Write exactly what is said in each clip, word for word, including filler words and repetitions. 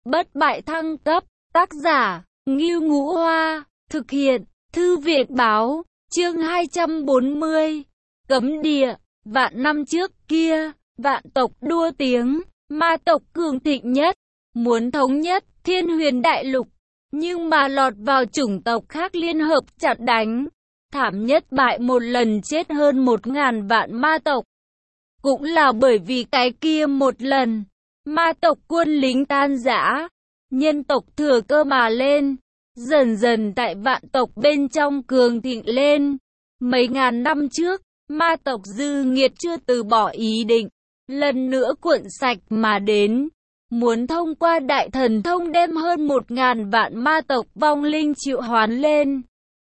bất bại thăng cấp, tác giả, Ngưu Ngũ Hoa, thực hiện, Thư viện Báo, chương hai trăm bốn mươi, cấm địa. Vạn năm trước kia, vạn tộc đua tiếng, ma tộc cường thịnh nhất, muốn thống nhất Thiên Huyền Đại Lục, nhưng mà lọt vào chủng tộc khác liên hợp chặn đánh, thảm nhất bại một lần, chết hơn một ngàn vạn ma tộc. Cũng là bởi vì cái kia một lần, ma tộc quân lính tan rã, nhân tộc thừa cơ mà lên, dần dần tại vạn tộc bên trong cường thịnh lên. Mấy ngàn năm trước, ma tộc dư nghiệt chưa từ bỏ ý định, lần nữa cuộn sạch mà đến, muốn thông qua đại thần thông đem hơn một ngàn vạn ma tộc vong linh triệu hoán lên,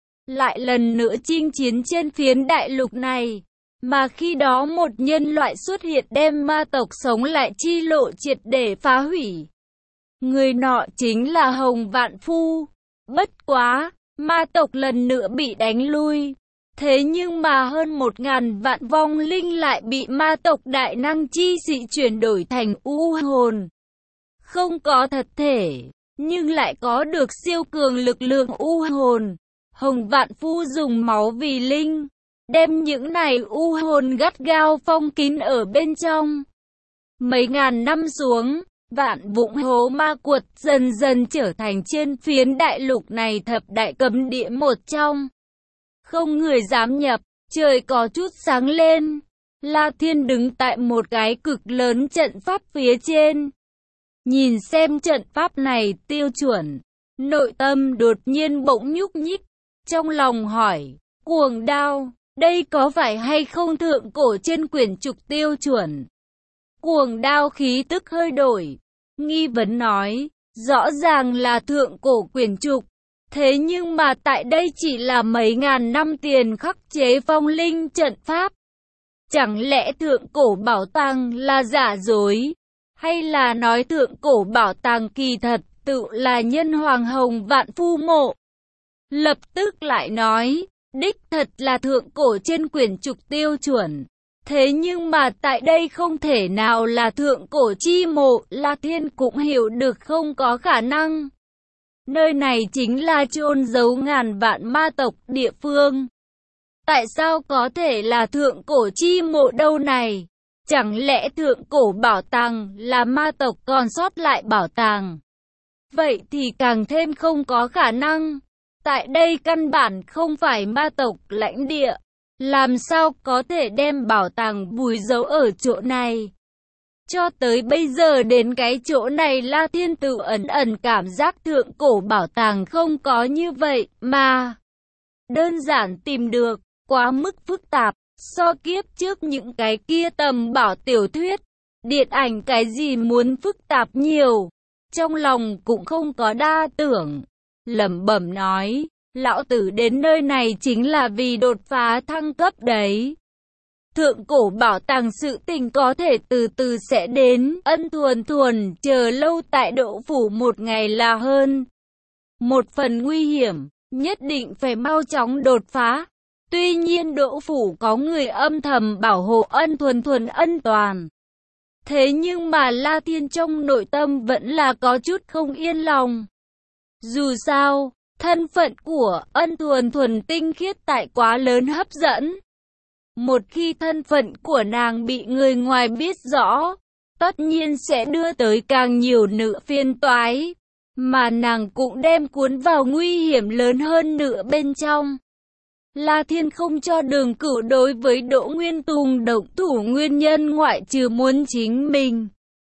lại lần nữa chinh chiến trên phiến đại lục này. Mà khi đó một nhân loại xuất hiện đem ma tộc sống lại chi lộ triệt để phá hủy. Người nọ chính là Hồng Vạn Phu. Bất quá, ma tộc lần nữa bị đánh lui. Thế nhưng mà hơn một ngàn vạn vong linh lại bị ma tộc đại năng chi dị chuyển đổi thành u hồn. Không có thật thể, nhưng lại có được siêu cường lực lượng u hồn. Hồng Vạn Phu dùng máu vì linh, đem những này u hồn gắt gao phong kín ở bên trong. Mấy ngàn năm xuống, vạn vụng hố ma quật dần dần trở thành trên phiến đại lục này thập đại cấm địa một trong. Không người dám nhập, trời có chút sáng lên. La Thiên đứng tại một cái cực lớn trận pháp phía trên. Nhìn xem trận pháp này tiêu chuẩn, nội tâm đột nhiên bỗng nhúc nhích, trong lòng hỏi, Cuồng Đao, đây có phải hay không thượng cổ trên quyển trục tiêu chuẩn? Cuồng Đao khí tức hơi đổi, nghi vấn nói, rõ ràng là thượng cổ quyển trục, thế nhưng mà tại đây chỉ là mấy ngàn năm tiền khắc chế phong linh trận pháp. Chẳng lẽ thượng cổ bảo tàng là giả dối? Hay là nói thượng cổ bảo tàng kỳ thật tự là nhân hoàng Hồng Vạn Phu mộ? Lập tức lại nói, đích thật là thượng cổ trên quyển trục tiêu chuẩn. Thế nhưng mà tại đây không thể nào là thượng cổ chi mộ, La Thiên cũng hiểu được không có khả năng. Nơi này chính là chôn giấu ngàn vạn ma tộc địa phương. Tại sao có thể là thượng cổ chi mộ đâu này? Chẳng lẽ thượng cổ bảo tàng là ma tộc còn sót lại bảo tàng? Vậy thì càng thêm không có khả năng. Tại đây căn bản không phải ma tộc lãnh địa. Làm sao có thể đem bảo tàng vùi giấu ở chỗ này? Cho tới bây giờ đến cái chỗ này La Thiên tự ẩn ẩn cảm giác thượng cổ bảo tàng không có như vậy mà đơn giản tìm được, quá mức phức tạp. So kiếp trước những cái kia tầm bảo tiểu thuyết, điện ảnh cái gì muốn phức tạp nhiều. Trong lòng cũng không có đa tưởng, lẩm bẩm nói, lão tử đến nơi này chính là vì đột phá thăng cấp đấy. Thượng cổ bảo tàng sự tình có thể từ từ sẽ đến, ân thuần thuần chờ lâu tại Đỗ Phủ một ngày là hơn. Một phần nguy hiểm, nhất định phải mau chóng đột phá. Tuy nhiên Đỗ Phủ có người âm thầm bảo hộ ân thuần thuần ân toàn. Thế nhưng mà La Thiên trong nội tâm vẫn là có chút không yên lòng. Dù sao, thân phận của ân thuần thuần tinh khiết tại quá lớn hấp dẫn. Một khi thân phận của nàng bị người ngoài biết rõ, tất nhiên sẽ đưa tới càng nhiều nữa phiền toái, mà nàng cũng đem cuốn vào nguy hiểm lớn hơn nữa bên trong. La Thiên không cho Đường Cửu đối với Đỗ Nguyên Tùng động thủ nguyên nhân ngoại trừ muốn chính mình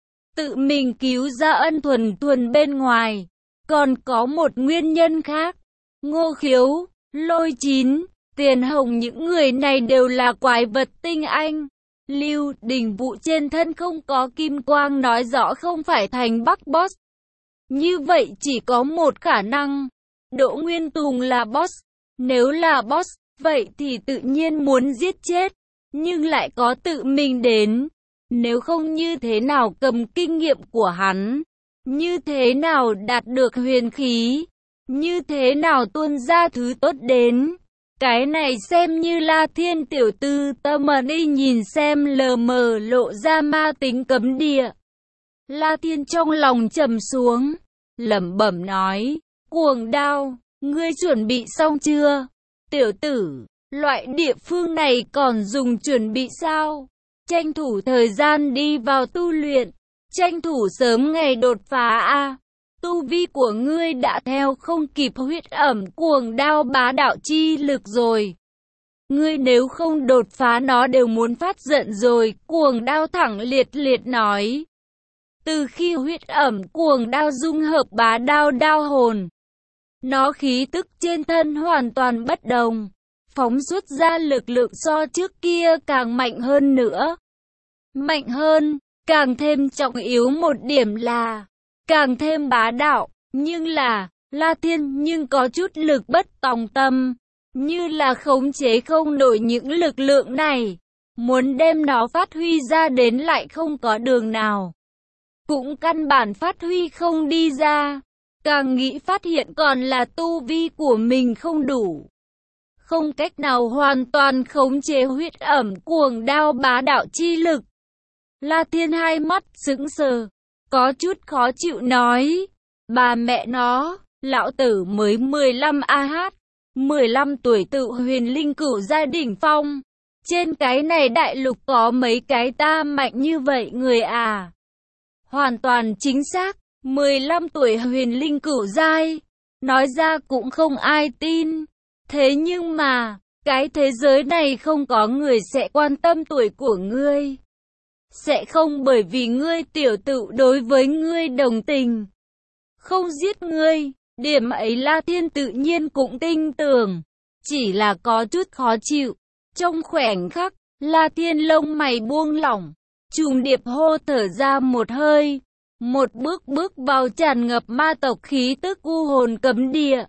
tự mình cứu ra ân thuần thuần bên ngoài, còn có một nguyên nhân khác. Ngô Khiếu, Lôi Chín, Tiền Hồng những người này đều là quái vật tinh anh. Lưu Đình Vũ trên thân không có kim quang nói rõ không phải thành Bắc Boss. Như vậy chỉ có một khả năng, Đỗ Nguyên Tùng là boss. Nếu là boss, vậy thì tự nhiên muốn giết chết, nhưng lại có tự mình đến. Nếu không như thế nào cầm kinh nghiệm của hắn, như thế nào đạt được huyền khí, như thế nào tuôn ra thứ tốt đến. Cái này xem như La Thiên tiểu tư tâm đi nhìn xem lờ mờ lộ ra ma tính cấm địa. La Thiên trong lòng trầm xuống, lẩm bẩm nói, Cuồng Đao, ngươi chuẩn bị xong chưa? Tiểu tử, loại địa phương này còn dùng chuẩn bị sao? Tranh thủ thời gian đi vào tu luyện, tranh thủ sớm ngày đột phá a. Tu vi của ngươi đã theo không kịp huyết ẩm cuồng đao bá đạo chi lực rồi. Ngươi nếu không đột phá nó đều muốn phát giận rồi, cuồng đao thẳng liệt liệt nói. Từ khi huyết ẩm cuồng đao dung hợp bá đao đao hồn, nó khí tức trên thân hoàn toàn bất đồng, phóng xuất ra lực lượng so trước kia càng mạnh hơn nữa. Mạnh hơn, càng thêm trọng yếu một điểm là, càng thêm bá đạo, nhưng là, La Thiên nhưng có chút lực bất tòng tâm, như là khống chế không nổi những lực lượng này, muốn đem nó phát huy ra đến lại không có đường nào. Cũng căn bản phát huy không đi ra, càng nghĩ phát hiện còn là tu vi của mình không đủ. Không cách nào hoàn toàn khống chế huyết ẩm cuồng đao bá đạo chi lực. La Thiên hai mắt sững sờ, có chút khó chịu nói, bà mẹ nó, lão tử mới mười lăm a hát, mười lăm tuổi tự huyền linh cửu giai đỉnh phong. Trên cái này đại lục có mấy cái ta mạnh như vậy người à? Hoàn toàn chính xác, mười lăm tuổi huyền linh cửu giai, nói ra cũng không ai tin. Thế nhưng mà, cái thế giới này không có người sẽ quan tâm tuổi của ngươi. Sẽ không bởi vì ngươi tiểu tử đối với ngươi đồng tình, không giết ngươi, điểm ấy La Thiên tự nhiên cũng tin tưởng, chỉ là có chút khó chịu. Trong khoảnh khắc, La Thiên lông mày buông lỏng, trùng điệp hô thở ra một hơi, một bước bước vào tràn ngập ma tộc khí tức u hồn cấm địa.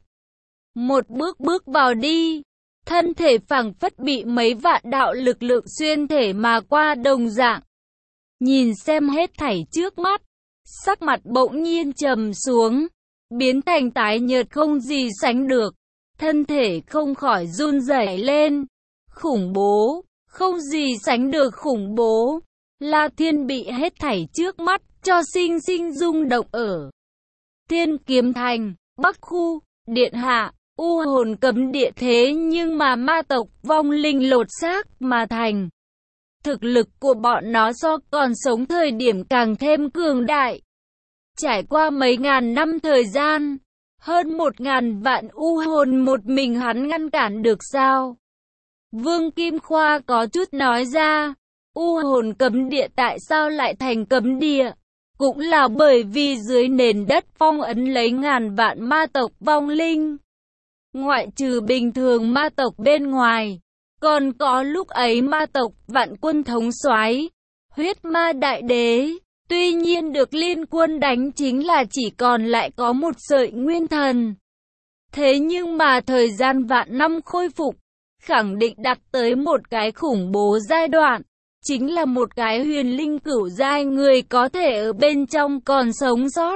Một bước bước vào đi, thân thể phảng phất bị mấy vạn đạo lực lượng xuyên thể mà qua đồng dạng. Nhìn xem hết thảy trước mắt, sắc mặt bỗng nhiên trầm xuống, biến thành tái nhợt không gì sánh được, thân thể không khỏi run rẩy lên. Khủng bố, không gì sánh được khủng bố. La Thiên bị hết thảy trước mắt cho sinh sinh rung động ở Thiên Kiếm Thành, Bắc khu, điện hạ, u hồn cấm địa, thế nhưng mà ma tộc vong linh lột xác mà thành. Thực lực của bọn nó so còn sống thời điểm càng thêm cường đại. Trải qua mấy ngàn năm thời gian, hơn một ngàn vạn u hồn một mình hắn ngăn cản được sao? Vương Kim Khoa có chút nói ra, u hồn cấm địa tại sao lại thành cấm địa? Cũng là bởi vì dưới nền đất phong ấn lấy ngàn vạn ma tộc vong linh. Ngoại trừ bình thường ma tộc bên ngoài, còn có lúc ấy ma tộc vạn quân thống soái, huyết ma đại đế. Tuy nhiên được liên quân đánh chính là chỉ còn lại có một sợi nguyên thần. Thế nhưng mà thời gian vạn năm khôi phục, khẳng định đạt tới một cái khủng bố giai đoạn. Chính là một cái huyền linh cửu giai người có thể ở bên trong còn sống sót.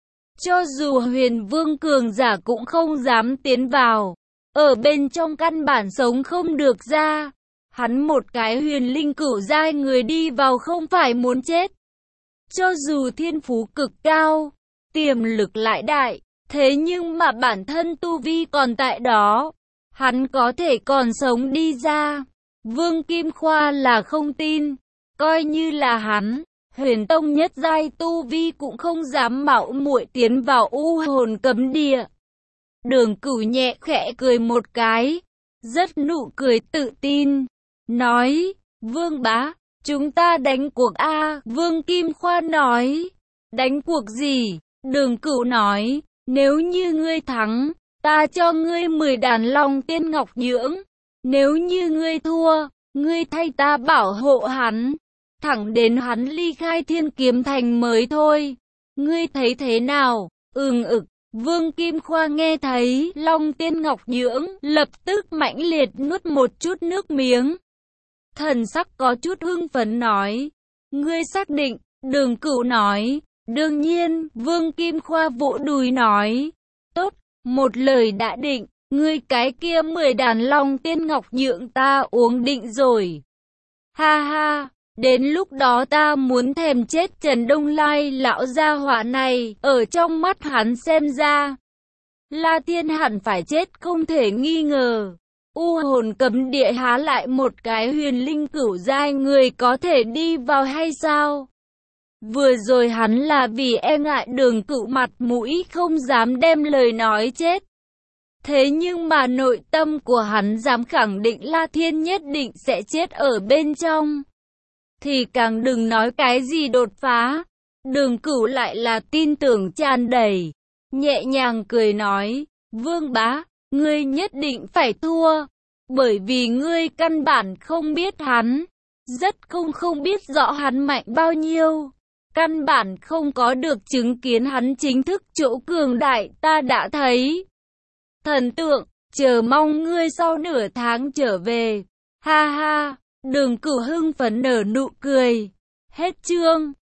Cho dù huyền vương cường giả cũng không dám tiến vào, ở bên trong căn bản sống không được ra. Hắn một cái huyền linh cửu giai người đi vào không phải muốn chết. Cho dù thiên phú cực cao, tiềm lực lại đại, thế nhưng mà bản thân tu vi còn tại đó, hắn có thể còn sống đi ra. Vương Kim Khoa là không tin, coi như là hắn, huyền tông nhất giai tu vi cũng không dám mạo muội tiến vào u hồn cấm địa. Đường Cửu nhẹ khẽ cười một cái, rất nụ cười tự tin, nói, Vương bá, chúng ta đánh cuộc a. Vương Kim Khoa nói, đánh cuộc gì? Đường Cửu nói, nếu như ngươi thắng, ta cho ngươi mười đàn long tiên ngọc nhưỡng. Nếu như ngươi thua, ngươi thay ta bảo hộ hắn, thẳng đến hắn ly khai Thiên Kiếm Thành mới thôi. Ngươi thấy thế nào? Ừm ực. Vương Kim Khoa nghe thấy long tiên ngọc nhưỡng, lập tức mãnh liệt nuốt một chút nước miếng. Thần sắc có chút hưng phấn nói, ngươi xác định? Đường Cửu nói, đương nhiên. Vương Kim Khoa vỗ đùi nói, tốt, một lời đã định, ngươi cái kia mười đàn long tiên ngọc nhưỡng ta uống định rồi. Ha ha, Đến lúc đó ta muốn thèm chết Trần Đông Lai lão gia hỏa này, ở trong mắt hắn xem ra. La Thiên hẳn phải chết không thể nghi ngờ. U hồn cấm địa há lại một cái huyền linh cửu giai người có thể đi vào hay sao? Vừa rồi hắn là vì e ngại Đường Cửu mặt mũi không dám đem lời nói chết. Thế nhưng mà nội tâm của hắn dám khẳng định La Thiên nhất định sẽ chết ở bên trong. Thì càng đừng nói cái gì đột phá. Đường Cửu lại là tin tưởng tràn đầy. Nhẹ nhàng cười nói, Vương bá, ngươi nhất định phải thua. Bởi vì ngươi căn bản không biết hắn. Rất không không biết rõ hắn mạnh bao nhiêu. Căn bản không có được chứng kiến hắn chính thức chỗ cường đại ta đã thấy. Thần tượng, chờ mong ngươi sau nửa tháng trở về. Ha ha, Đường Cửu hưng phấn nở nụ cười. Hết chương.